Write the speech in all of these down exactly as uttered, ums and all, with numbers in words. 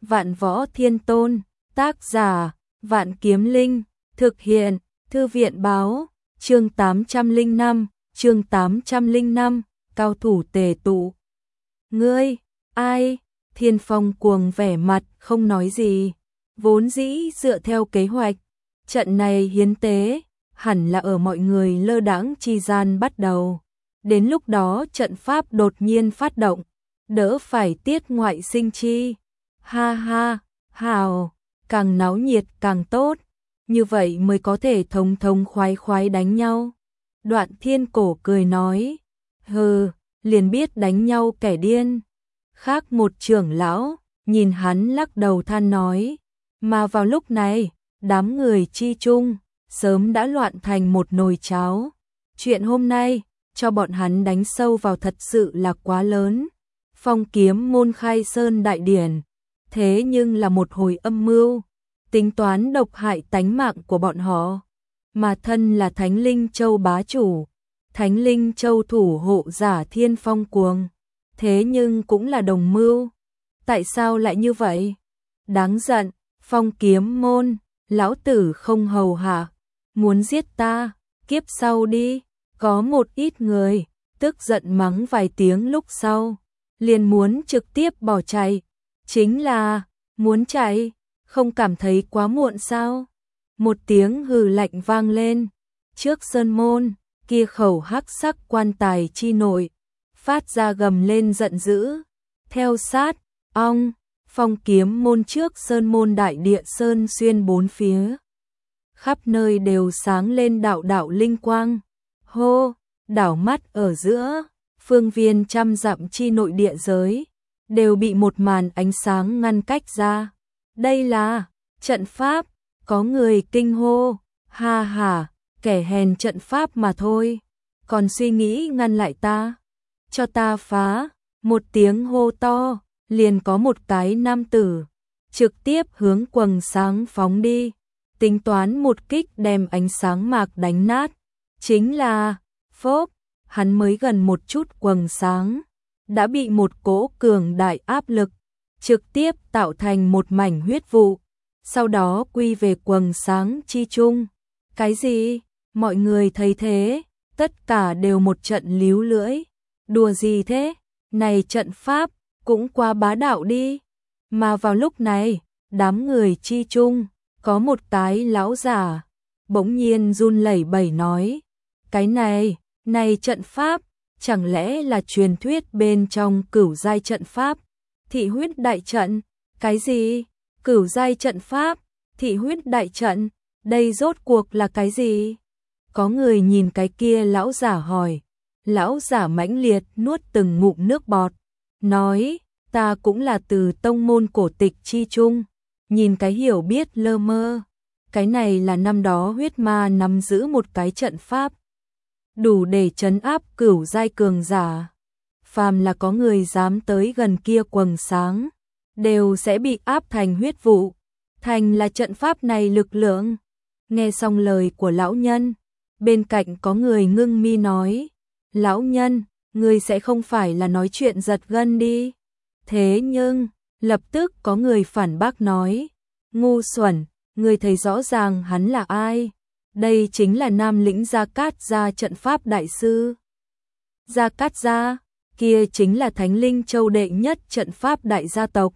Vạn Võ Thiên Tôn, tác giả, Vạn Kiếm Linh, thực hiện, Thư viện báo, chương tám trăm lẻ năm, chương tám trăm lẻ năm, cao thủ tề tụ. Ngươi, ai? Thiên Phong cuồng vẻ mặt, không nói gì. Vốn dĩ dựa theo kế hoạch, trận này hiến tế, hẳn là ở mọi người lơ đãng chi gian bắt đầu. Đến lúc đó trận pháp đột nhiên phát động, đỡ phải tiết ngoại sinh chi. Ha ha, hào, càng náo nhiệt càng tốt, như vậy mới có thể thống thống khoái khoái đánh nhau. Đoạn Thiên Cổ cười nói, hừ, liền biết đánh nhau kẻ điên. Khác một trưởng lão, nhìn hắn lắc đầu than nói, mà vào lúc này, đám người chi chung, sớm đã loạn thành một nồi cháo. Chuyện hôm nay, cho bọn hắn đánh sâu vào thật sự là quá lớn. Phong Kiếm môn khai sơn đại điển, thế nhưng là một hồi âm mưu, tính toán độc hại tánh mạng của bọn họ. Mà thân là Thánh Linh Châu bá chủ, Thánh Linh Châu thủ hộ giả Thiên Phong cuồng, thế nhưng cũng là đồng mưu. Tại sao lại như vậy? Đáng giận, Phong Kiếm môn, lão tử không hầu hạ, muốn giết ta, kiếp sau đi. Có một ít người, tức giận mắng vài tiếng lúc sau, liền muốn trực tiếp bỏ chạy. Chính là, muốn chạy, không cảm thấy quá muộn sao? Một tiếng hừ lạnh vang lên, trước sơn môn, kia khẩu hắc sắc quan tài chi nội, phát ra gầm lên giận dữ. Theo sát, ong, Phong Kiếm môn trước sơn môn đại địa sơn xuyên bốn phía. Khắp nơi đều sáng lên đạo đạo linh quang. Hô, đảo mắt ở giữa, phương viên trăm dặm chi nội địa giới, đều bị một màn ánh sáng ngăn cách ra. Đây là trận pháp, có người kinh hô, ha ha, kẻ hèn trận pháp mà thôi, còn suy nghĩ ngăn lại ta, cho ta phá. Một tiếng hô to, liền có một cái nam tử, trực tiếp hướng quầng sáng phóng đi, tính toán một kích đem ánh sáng mạc đánh nát. Chính là, phốp, hắn mới gần một chút quầng sáng, đã bị một cỗ cường đại áp lực, trực tiếp tạo thành một mảnh huyết vụ, sau đó quy về quầng sáng chi chung. Cái gì? Mọi người thấy thế, tất cả đều một trận líu lưỡi. Đùa gì thế? Này trận pháp, cũng quá bá đạo đi. Mà vào lúc này, đám người chi chung, có một cái lão giả, bỗng nhiên run lẩy bẩy nói, cái này, này trận pháp, chẳng lẽ là truyền thuyết bên trong cửu giai trận pháp, thị huyết đại trận? Cái gì? Cửu giai trận pháp, thị huyết đại trận, đây rốt cuộc là cái gì? Có người nhìn cái kia lão giả hỏi, lão giả mãnh liệt nuốt từng ngụm nước bọt, nói, ta cũng là từ tông môn cổ tịch chi chung, nhìn cái hiểu biết lơ mơ, cái này là năm đó huyết ma nắm giữ một cái trận pháp, đủ để trấn áp cửu giai cường giả. Phàm là có người dám tới gần kia quầng sáng, đều sẽ bị áp thành huyết vụ, thành là trận pháp này lực lượng. Nghe xong lời của lão nhân, bên cạnh có người ngưng mi nói, lão nhân, ngươi sẽ không phải là nói chuyện giật gân đi. Thế nhưng, lập tức có người phản bác nói, ngu xuẩn, ngươi thấy rõ ràng hắn là ai? Đây chính là Nam Lĩnh Gia Cát Gia trận pháp đại sư. Gia Cát Gia, kia chính là Thánh Linh Châu đệ nhất trận pháp đại gia tộc.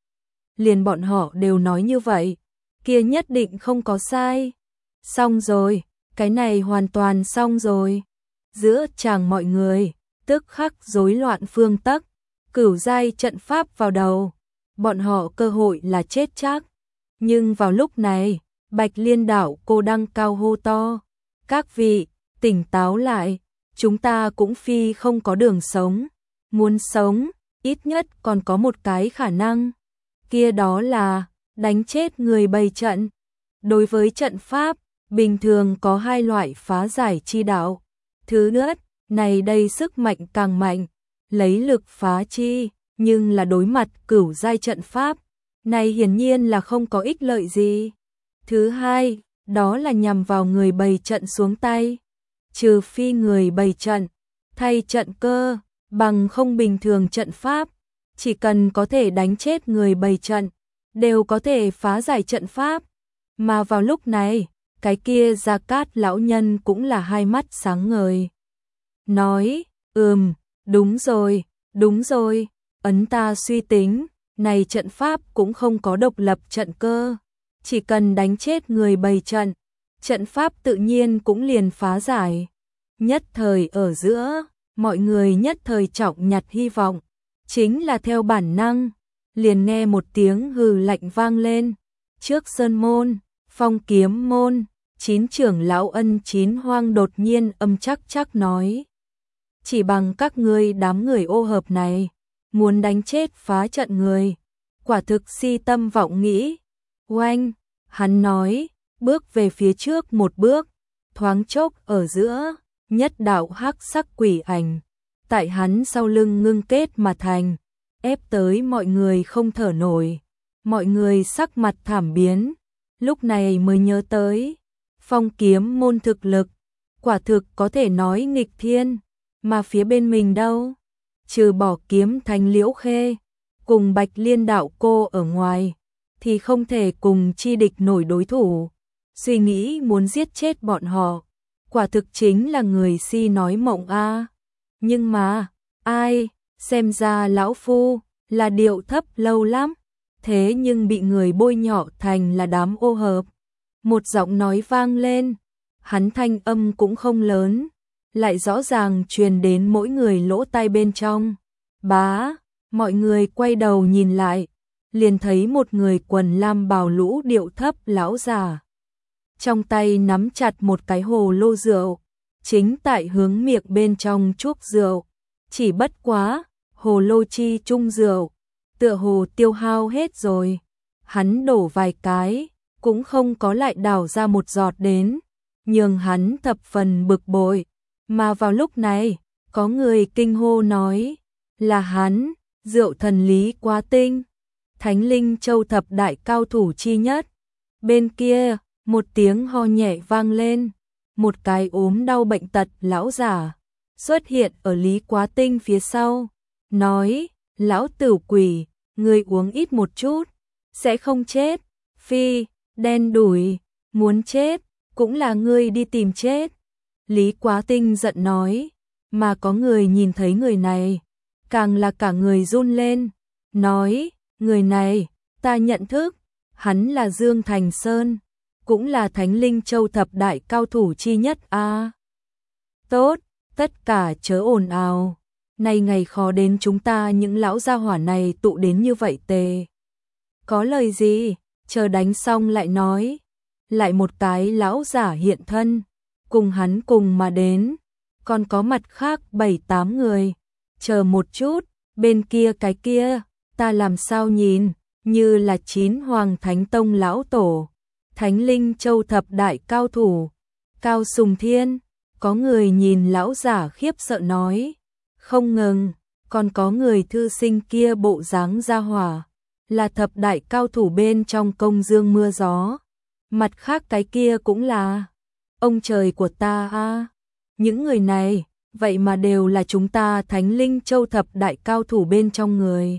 Liền bọn họ đều nói như vậy, kia nhất định không có sai. Xong rồi, cái này hoàn toàn xong rồi. Giữa chàng mọi người, tức khắc rối loạn phương tắc, cửu giai trận pháp vào đầu, bọn họ cơ hội là chết chắc. Nhưng vào lúc này, Bạch Liên đảo cô đăng cao hô to, các vị, tỉnh táo lại, chúng ta cũng phi không có đường sống, muốn sống, ít nhất còn có một cái khả năng, kia đó là đánh chết người bày trận. Đối với trận pháp, bình thường có hai loại phá giải chi đạo. Thứ nhất, này đây sức mạnh càng mạnh, lấy lực phá chi, nhưng là đối mặt cửu giai trận pháp, này hiển nhiên là không có ích lợi gì. Thứ hai, đó là nhằm vào người bày trận xuống tay, trừ phi người bày trận, thay trận cơ, bằng không bình thường trận pháp, chỉ cần có thể đánh chết người bày trận, đều có thể phá giải trận pháp. Mà vào lúc này, cái kia Gia Cát lão nhân cũng là hai mắt sáng ngời. Nói, ừm, đúng rồi, đúng rồi, ấn ta suy tính, này trận pháp cũng không có độc lập trận cơ. Chỉ cần đánh chết người bày trận, trận pháp tự nhiên cũng liền phá giải. Nhất thời ở giữa, mọi người nhất thời trọng nhặt hy vọng, chính là theo bản năng, liền nghe một tiếng hừ lạnh vang lên. Trước sơn môn, Phong Kiếm môn, chín trưởng lão Ân Chín Hoang đột nhiên âm chắc chắc nói. Chỉ bằng các ngươi đám người ô hợp này, muốn đánh chết phá trận người, quả thực si tâm vọng nghĩ. Oanh, hắn nói, bước về phía trước một bước, thoáng chốc ở giữa, nhất đạo hắc sắc quỷ ảnh, tại hắn sau lưng ngưng kết mà thành, ép tới mọi người không thở nổi, mọi người sắc mặt thảm biến, lúc này mới nhớ tới, Phong Kiếm môn thực lực, quả thực có thể nói nghịch thiên, mà phía bên mình đâu, trừ bỏ kiếm thánh Liễu Khê, cùng Bạch Liên đạo cô ở ngoài, thì không thể cùng chi địch nổi đối thủ, suy nghĩ muốn giết chết bọn họ, quả thực chính là người si nói mộng a. Nhưng mà, ai, xem ra lão phu là điệu thấp lâu lắm, thế nhưng bị người bôi nhọ thành là đám ô hợp. Một giọng nói vang lên, hắn thanh âm cũng không lớn, lại rõ ràng truyền đến mỗi người lỗ tai bên trong. Bá, mọi người quay đầu nhìn lại, liền thấy một người quần lam bào lũ điệu thấp lão già, trong tay nắm chặt một cái hồ lô rượu, chính tại hướng miệng bên trong chuốc rượu, chỉ bất quá, hồ lô chi chung rượu, tựa hồ tiêu hao hết rồi, hắn đổ vài cái, cũng không có lại đảo ra một giọt đến, nhường hắn thập phần bực bội, mà vào lúc này, có người kinh hô nói, là hắn, rượu thần Lý Quá Tinh, Thánh Linh Châu thập đại cao thủ chi nhất. Bên kia, một tiếng ho nhẹ vang lên, một cái ốm đau bệnh tật lão giả xuất hiện ở Lý Quá Tinh phía sau, nói, lão tử quỷ, ngươi uống ít một chút, sẽ không chết, phi, đen đủi, muốn chết, cũng là ngươi đi tìm chết. Lý Quá Tinh giận nói, mà có người nhìn thấy người này, càng là cả người run lên, nói, người này, ta nhận thức, hắn là Dương Thành Sơn, cũng là Thánh Linh Châu thập đại cao thủ chi nhất a. À, tốt, tất cả chớ ồn ào, nay ngày khó đến chúng ta những lão gia hỏa này tụ đến như vậy tề. Có lời gì, chờ đánh xong lại nói. Lại một cái lão giả hiện thân, cùng hắn cùng mà đến, còn có mặt khác bảy tám người. Chờ một chút, bên kia cái kia, ta làm sao nhìn, như là chín Hoàng Thánh Tông lão tổ, Thánh Linh Châu thập đại cao thủ, Cao Sùng Thiên. Có người nhìn lão giả khiếp sợ nói, không ngừng, còn có người thư sinh kia bộ dáng ra hỏa, là thập đại cao thủ bên trong Công Dương Mưa Gió. Mặt khác cái kia cũng là, ông trời của ta a, à, những người này, vậy mà đều là chúng ta Thánh Linh Châu thập đại cao thủ bên trong người.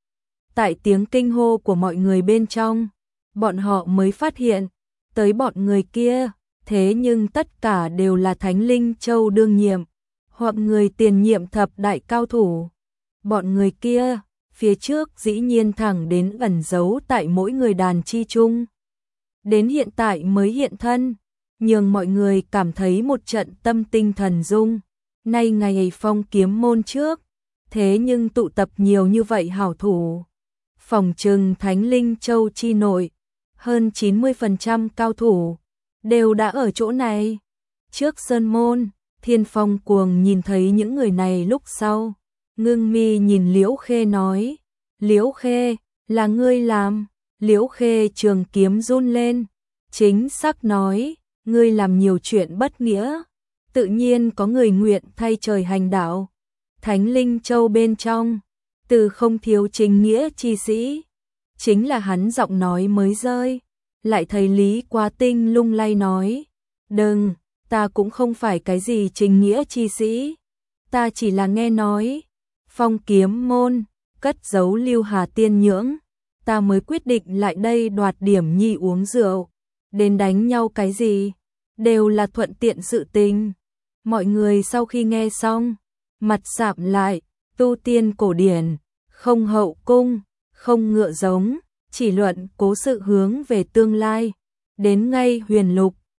Tại tiếng kinh hô của mọi người bên trong, bọn họ mới phát hiện, tới bọn người kia, thế nhưng tất cả đều là Thánh Linh Châu đương nhiệm, hoặc người tiền nhiệm thập đại cao thủ. Bọn người kia, phía trước dĩ nhiên thẳng đến ẩn giấu tại mỗi người đàn chi chung. Đến hiện tại mới hiện thân, nhường mọi người cảm thấy một trận tâm tinh thần rung. Nay ngày Phong Kiếm môn trước, thế nhưng tụ tập nhiều như vậy hảo thủ. Phòng trừng Thánh Linh Châu chi nội, hơn chín mươi phần trăm cao thủ, đều đã ở chỗ này. Trước sơn môn, Thiên Phong Cuồng nhìn thấy những người này lúc sau, ngưng mi nhìn Liễu Khê nói, Liễu Khê, là ngươi làm. Liễu Khê trường kiếm run lên, chính xác nói, ngươi làm nhiều chuyện bất nghĩa, tự nhiên có người nguyện thay trời hành đạo. Thánh Linh Châu bên trong, từ không thiếu chính nghĩa chi sĩ, chính là hắn giọng nói mới rơi, lại thấy Lý Quá Tinh lung lay nói, đừng, ta cũng không phải cái gì chính nghĩa chi sĩ, ta chỉ là nghe nói, Phong Kiếm môn, cất giấu Lưu Hà tiên nhưỡng, ta mới quyết định lại đây đoạt điểm nhi uống rượu. Đến đánh nhau cái gì? Đều là thuận tiện sự tình. Mọi người sau khi nghe xong, mặt sạm lại, tu tiên cổ điển, không hậu cung, không ngựa giống, chỉ luận cố sự hướng về tương lai. Đến ngay huyền lục,